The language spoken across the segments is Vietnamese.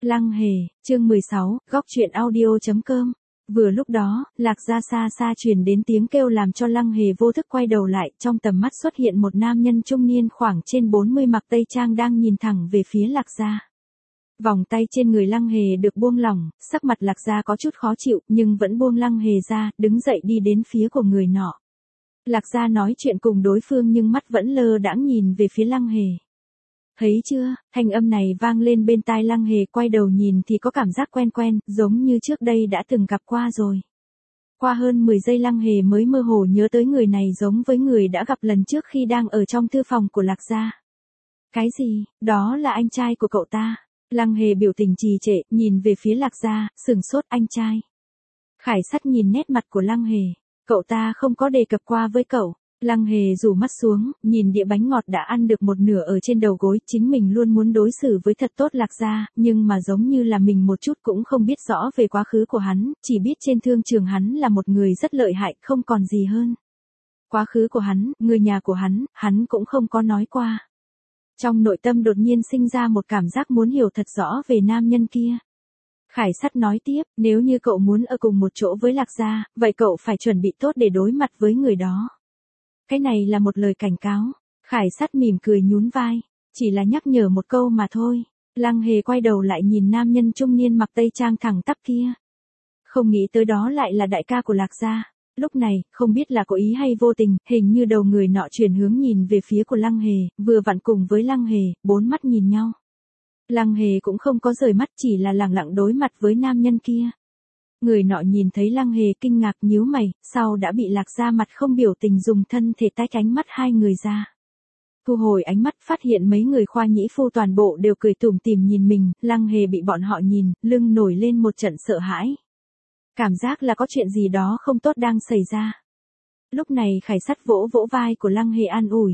Lăng Hề, chương 16, góc truyện audio.com. Vừa lúc đó, Lạc Gia xa xa truyền đến tiếng kêu làm cho Lăng Hề vô thức quay đầu lại, trong tầm mắt xuất hiện một nam nhân trung niên khoảng trên 40 mặc tây trang đang nhìn thẳng về phía Lạc Gia. Vòng tay trên người Lăng Hề được buông lỏng, sắc mặt Lạc Gia có chút khó chịu, nhưng vẫn buông Lăng Hề ra, đứng dậy đi đến phía của người nọ. Lạc Gia nói chuyện cùng đối phương nhưng mắt vẫn lơ đãng nhìn về phía Lăng Hề. Thấy chưa, thanh âm này vang lên bên tai Lăng Hề, quay đầu nhìn thì có cảm giác quen quen, giống như trước đây đã từng gặp qua rồi. Qua hơn 10 giây Lăng Hề mới mơ hồ nhớ tới người này giống với người đã gặp lần trước khi đang ở trong thư phòng của Lạc Gia. Cái gì, đó là anh trai của cậu ta. Lăng Hề biểu tình trì trệ, nhìn về phía Lạc Gia, sửng sốt, anh trai. Khải Sắt nhìn nét mặt của Lăng Hề, cậu ta không có đề cập qua với cậu. Lăng Hề rủ mắt xuống, nhìn đĩa bánh ngọt đã ăn được một nửa ở trên đầu gối, chính mình luôn muốn đối xử với thật tốt Lạc Gia, nhưng mà giống như là mình một chút cũng không biết rõ về quá khứ của hắn, chỉ biết trên thương trường hắn là một người rất lợi hại, không còn gì hơn. Quá khứ của hắn, người nhà của hắn cũng không có nói qua. Trong nội tâm đột nhiên sinh ra một cảm giác muốn hiểu thật rõ về nam nhân kia. Khải Sắt nói tiếp, nếu như cậu muốn ở cùng một chỗ với Lạc Gia, vậy cậu phải chuẩn bị tốt để đối mặt với người đó. Cái này là một lời cảnh cáo. Khải Sắt mỉm cười nhún vai, chỉ là nhắc nhở một câu mà thôi. Lăng Hề quay đầu lại nhìn nam nhân trung niên mặc tây trang thẳng tắp kia. Không nghĩ tới đó lại là đại ca của Lạc Gia. Lúc này, không biết là có ý hay vô tình, hình như đầu người nọ chuyển hướng nhìn về phía của Lăng Hề, vừa vặn cùng với Lăng Hề, bốn mắt nhìn nhau. Lăng Hề cũng không có rời mắt, chỉ là lẳng lặng đối mặt với nam nhân kia. Người nọ nhìn thấy Lăng Hề kinh ngạc nhíu mày, sau đã bị Lạc Gia mặt không biểu tình dùng thân thể tách ánh mắt hai người ra. Thu hồi ánh mắt, phát hiện mấy người khoa nhĩ phu toàn bộ đều cười tủm tỉm nhìn mình, Lăng Hề bị bọn họ nhìn, lưng nổi lên một trận sợ hãi. Cảm giác là có chuyện gì đó không tốt đang xảy ra. Lúc này Khải Sắt vỗ vỗ vai của Lăng Hề an ủi.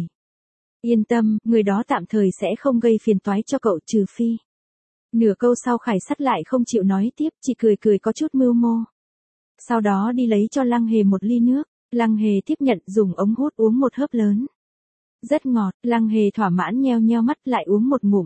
Yên tâm, người đó tạm thời sẽ không gây phiền toái cho cậu, trừ phi. Nửa câu sau Khải Sắt lại không chịu nói tiếp, chỉ cười cười có chút mưu mô. Sau đó đi lấy cho Lăng Hề một ly nước, Lăng Hề tiếp nhận dùng ống hút uống một hớp lớn. Rất ngọt, Lăng Hề thỏa mãn nheo nheo mắt lại uống một ngụm.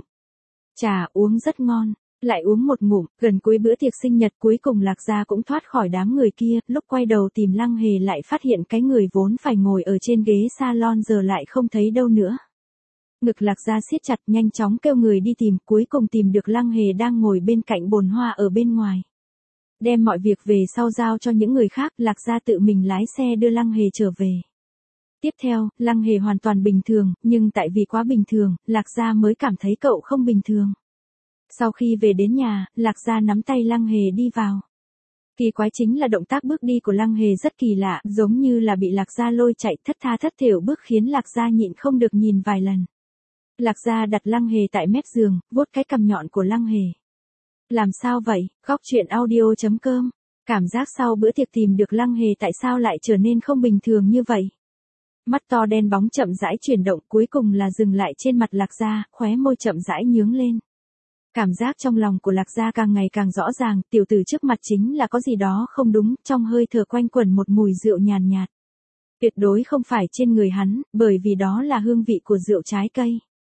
Trà uống rất ngon, lại uống một ngụm, gần cuối bữa tiệc sinh nhật cuối cùng Lạc Gia cũng thoát khỏi đám người kia, lúc quay đầu tìm Lăng Hề lại phát hiện cái người vốn phải ngồi ở trên ghế salon giờ lại không thấy đâu nữa. Ngực Lạc Gia siết chặt, nhanh chóng kêu người đi tìm, cuối cùng tìm được Lăng Hề đang ngồi bên cạnh bồn hoa ở bên ngoài. Đem mọi việc về sau giao cho những người khác, Lạc Gia tự mình lái xe đưa Lăng Hề trở về. Tiếp theo, Lăng Hề hoàn toàn bình thường, nhưng tại vì quá bình thường, Lạc Gia mới cảm thấy cậu không bình thường. Sau khi về đến nhà, Lạc Gia nắm tay Lăng Hề đi vào. Kỳ quái chính là động tác bước đi của Lăng Hề rất kỳ lạ, giống như là bị Lạc Gia lôi chạy thất tha thất thểu bước khiến Lạc Gia nhịn không được nhìn vài lần. Lạc Gia đặt Lăng Hề tại mép giường, vuốt cái cằm nhọn của Lăng Hề. Làm sao vậy, góc truyện audio.com. Cảm giác sau bữa tiệc tìm được Lăng Hề tại sao lại trở nên không bình thường như vậy. Mắt to đen bóng chậm rãi chuyển động, cuối cùng là dừng lại trên mặt Lạc Gia, khóe môi chậm rãi nhướng lên. Cảm giác trong lòng của Lạc Gia càng ngày càng rõ ràng, tiểu tử trước mặt chính là có gì đó không đúng, trong hơi thở quanh quẩn một mùi rượu nhàn nhạt. Tuyệt đối không phải trên người hắn, bởi vì đó là hương vị của rượu trái cây.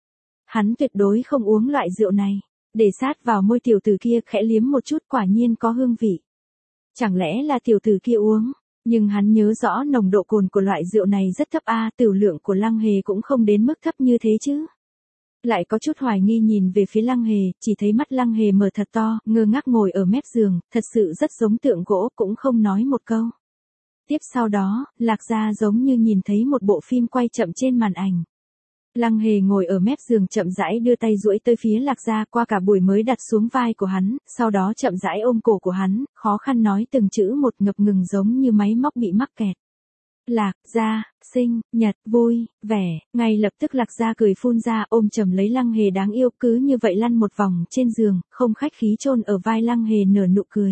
Hắn tuyệt đối không uống loại rượu này. Để sát vào môi tiểu tử kia khẽ liếm một chút, quả nhiên có hương vị. Chẳng lẽ là tiểu tử kia uống, nhưng hắn nhớ rõ nồng độ cồn của loại rượu này rất thấp a, tửu lượng của Lăng Hề cũng không đến mức thấp như thế chứ. Lại có chút hoài nghi nhìn về phía Lăng Hề, chỉ thấy mắt Lăng Hề mở thật to, ngơ ngác ngồi ở mép giường, thật sự rất giống tượng gỗ, cũng không nói một câu. Tiếp sau đó, Lạc Gia giống như nhìn thấy một bộ phim quay chậm trên màn ảnh. Lăng Hề ngồi ở mép giường chậm rãi đưa tay duỗi tới phía Lạc Gia, qua cả buổi mới đặt xuống vai của hắn, sau đó chậm rãi ôm cổ của hắn, khó khăn nói từng chữ một ngập ngừng giống như máy móc bị mắc kẹt. Lạc Gia, sinh nhật vui, vẻ, ngay lập tức Lạc Gia cười phun ra, ôm chầm lấy Lăng Hề đáng yêu, cứ như vậy lăn một vòng trên giường, không khách khí chôn ở vai Lăng Hề nở nụ cười.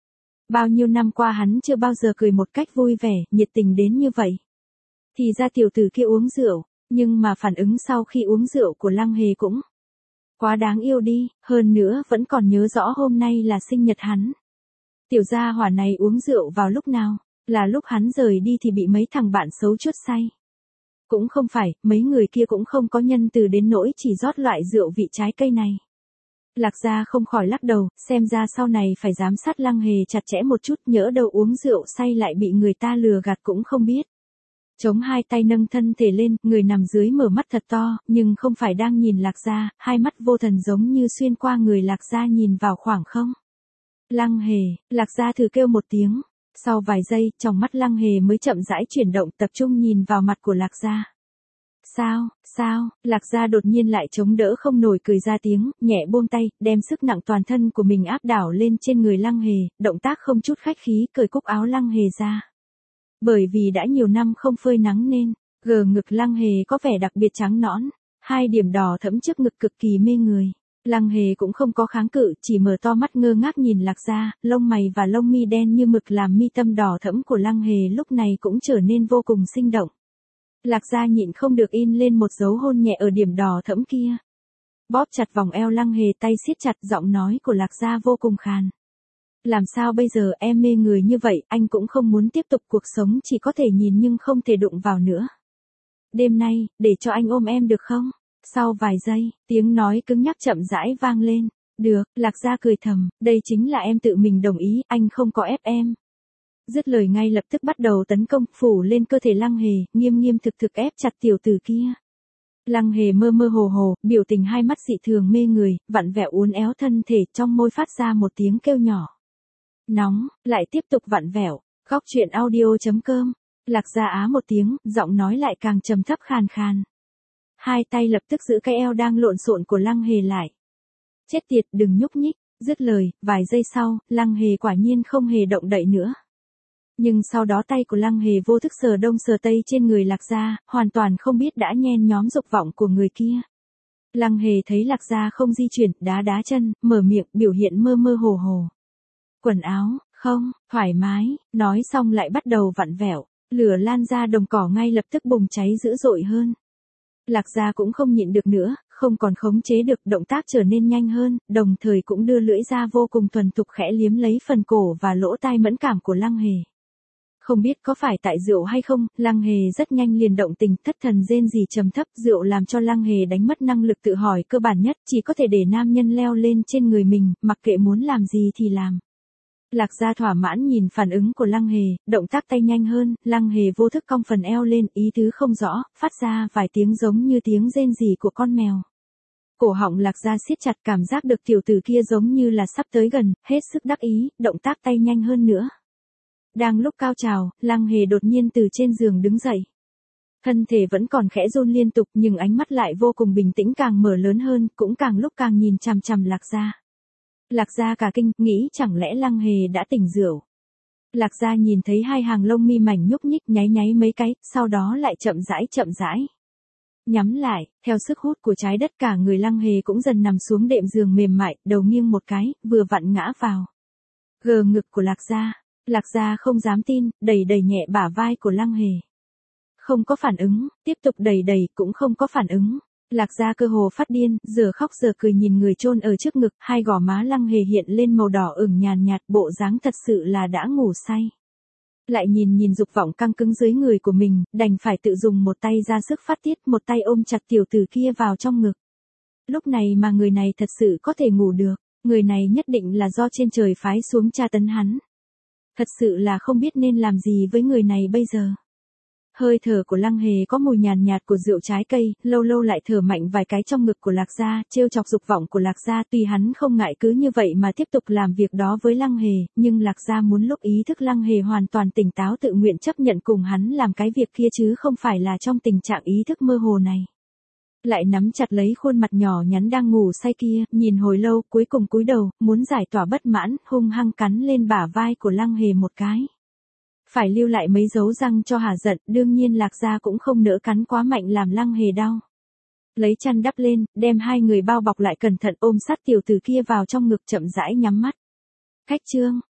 Bao nhiêu năm qua hắn chưa bao giờ cười một cách vui vẻ, nhiệt tình đến như vậy. Thì ra tiểu tử kia uống rượu. Nhưng mà phản ứng sau khi uống rượu của Lăng Hề cũng quá đáng yêu đi, hơn nữa vẫn còn nhớ rõ hôm nay là sinh nhật hắn. Tiểu gia hỏa này uống rượu vào lúc nào, là lúc hắn rời đi thì bị mấy thằng bạn xấu chuốt say. Cũng không phải, mấy người kia cũng không có nhân từ đến nỗi chỉ rót loại rượu vị trái cây này. Lạc Gia không khỏi lắc đầu, xem ra sau này phải giám sát Lăng Hề chặt chẽ một chút, nhỡ đâu uống rượu say lại bị người ta lừa gạt cũng không biết. Chống hai tay nâng thân thể lên, người nằm dưới mở mắt thật to, nhưng không phải đang nhìn Lạc Gia, hai mắt vô thần giống như xuyên qua người Lạc Gia nhìn vào khoảng không. Lăng Hề, Lạc Gia thử kêu một tiếng. Sau vài giây, trong mắt Lăng Hề mới chậm rãi chuyển động, tập trung nhìn vào mặt của Lạc Gia. Sao, Lạc Gia đột nhiên lại chống đỡ không nổi cười ra tiếng, nhẹ buông tay, đem sức nặng toàn thân của mình áp đảo lên trên người Lăng Hề, động tác không chút khách khí cởi cúc áo Lăng Hề ra. Bởi vì đã nhiều năm không phơi nắng nên, gờ ngực Lăng Hề có vẻ đặc biệt trắng nõn, hai điểm đỏ thẫm trước ngực cực kỳ mê người. Lăng Hề cũng không có kháng cự, chỉ mở to mắt ngơ ngác nhìn Lạc Gia, lông mày và lông mi đen như mực làm mi tâm đỏ thẫm của Lăng Hề lúc này cũng trở nên vô cùng sinh động. Lạc Gia nhịn không được in lên một dấu hôn nhẹ ở điểm đỏ thẫm kia. Bóp chặt vòng eo Lăng Hề, tay siết chặt, giọng nói của Lạc Gia vô cùng khàn. Làm sao bây giờ, em mê người như vậy, anh cũng không muốn tiếp tục cuộc sống chỉ có thể nhìn nhưng không thể đụng vào nữa. Đêm nay, để cho anh ôm em được không? Sau vài giây, tiếng nói cứng nhắc chậm rãi vang lên. Được, Lạc Gia cười thầm, đây chính là em tự mình đồng ý, anh không có ép em. Dứt lời ngay lập tức bắt đầu tấn công, phủ lên cơ thể Lăng Hề, nghiêm nghiêm thực thực ép chặt tiểu tử kia. Lăng Hề mơ mơ hồ hồ, biểu tình hai mắt dị thường mê người, vặn vẹo uốn éo thân thể, trong môi phát ra một tiếng kêu nhỏ. Nóng, lại tiếp tục vặn vẹo. Góc truyện audio.com. Lạc Gia á một tiếng, giọng nói lại càng trầm thấp khàn khàn. Hai tay lập tức giữ cái eo đang lộn xộn của Lăng Hề lại. Chết tiệt, đừng nhúc nhích. Dứt lời, vài giây sau, Lăng Hề quả nhiên không hề động đậy nữa. Nhưng sau đó tay của Lăng Hề vô thức sờ đông sờ tây trên người Lạc Gia, hoàn toàn không biết đã nhen nhóm dục vọng của người kia. Lăng Hề thấy Lạc Gia không di chuyển, đá đá chân, mở miệng, biểu hiện mơ mơ hồ hồ. Quần áo, không, thoải mái, nói xong lại bắt đầu vặn vẹo, lửa lan ra đồng cỏ ngay lập tức bùng cháy dữ dội hơn. Lạc Gia cũng không nhịn được nữa, không còn khống chế được, động tác trở nên nhanh hơn, đồng thời cũng đưa lưỡi ra vô cùng thuần thục khẽ liếm lấy phần cổ và lỗ tai mẫn cảm của Lăng Hề. Không biết có phải tại rượu hay không, Lăng Hề rất nhanh liền động tình, thất thần rên rỉ trầm thấp, rượu làm cho Lăng Hề đánh mất năng lực tự hỏi cơ bản nhất, chỉ có thể để nam nhân leo lên trên người mình, mặc kệ muốn làm gì thì làm. Lạc Gia thỏa mãn nhìn phản ứng của Lăng Hề, động tác tay nhanh hơn, Lăng Hề vô thức cong phần eo lên, ý tứ không rõ, phát ra vài tiếng giống như tiếng rên rỉ của con mèo. Cổ họng Lạc Gia siết chặt, cảm giác được tiểu tử kia giống như là sắp tới gần, hết sức đắc ý, động tác tay nhanh hơn nữa. Đang lúc cao trào, Lăng Hề đột nhiên từ trên giường đứng dậy. Thân thể vẫn còn khẽ run liên tục nhưng ánh mắt lại vô cùng bình tĩnh, càng mở lớn hơn, cũng càng lúc càng nhìn chằm chằm Lạc Gia. Lạc Gia cả kinh, nghĩ chẳng lẽ Lăng Hề đã tỉnh rượu. Lạc Gia nhìn thấy hai hàng lông mi mảnh nhúc nhích nháy nháy mấy cái, sau đó lại chậm rãi. Nhắm lại, theo sức hút của trái đất cả người Lăng Hề cũng dần nằm xuống đệm giường mềm mại, đầu nghiêng một cái, vừa vặn ngã vào. Gờ ngực của Lạc Gia. Lạc Gia không dám tin, đẩy nhẹ bả vai của Lăng Hề. Không có phản ứng, tiếp tục đẩy cũng không có phản ứng. Lạc Gia cơ hồ phát điên, giờ khóc giờ cười nhìn người chôn ở trước ngực, hai gò má Lăng Hề hiện lên màu đỏ ửng nhàn nhạt, bộ dáng thật sự là đã ngủ say. Lại nhìn dục vọng căng cứng dưới người của mình, đành phải tự dùng một tay ra sức phát tiết, một tay ôm chặt tiểu tử kia vào trong ngực. Lúc này mà người này thật sự có thể ngủ được, người này nhất định là do trên trời phái xuống tra tấn hắn. Thật sự là không biết nên làm gì với người này bây giờ. Hơi thở của Lăng Hề có mùi nhàn nhạt của rượu trái cây, lâu lâu lại thở mạnh vài cái trong ngực của Lạc Gia, trêu chọc dục vọng của Lạc Gia, tuy hắn không ngại cứ như vậy mà tiếp tục làm việc đó với Lăng Hề, nhưng Lạc Gia muốn lúc ý thức Lăng Hề hoàn toàn tỉnh táo tự nguyện chấp nhận cùng hắn làm cái việc kia chứ không phải là trong tình trạng ý thức mơ hồ này. Lại nắm chặt lấy khuôn mặt nhỏ nhắn đang ngủ say kia, nhìn hồi lâu, cuối cùng cúi đầu, muốn giải tỏa bất mãn, hung hăng cắn lên bả vai của Lăng Hề một cái. Phải lưu lại mấy dấu răng cho hả giận, đương nhiên Lạc Gia cũng không nỡ cắn quá mạnh làm Lăng Hề đau. Lấy chăn đắp lên, đem hai người bao bọc lại cẩn thận ôm sát tiểu tử kia vào trong ngực chậm rãi nhắm mắt. Khách trương,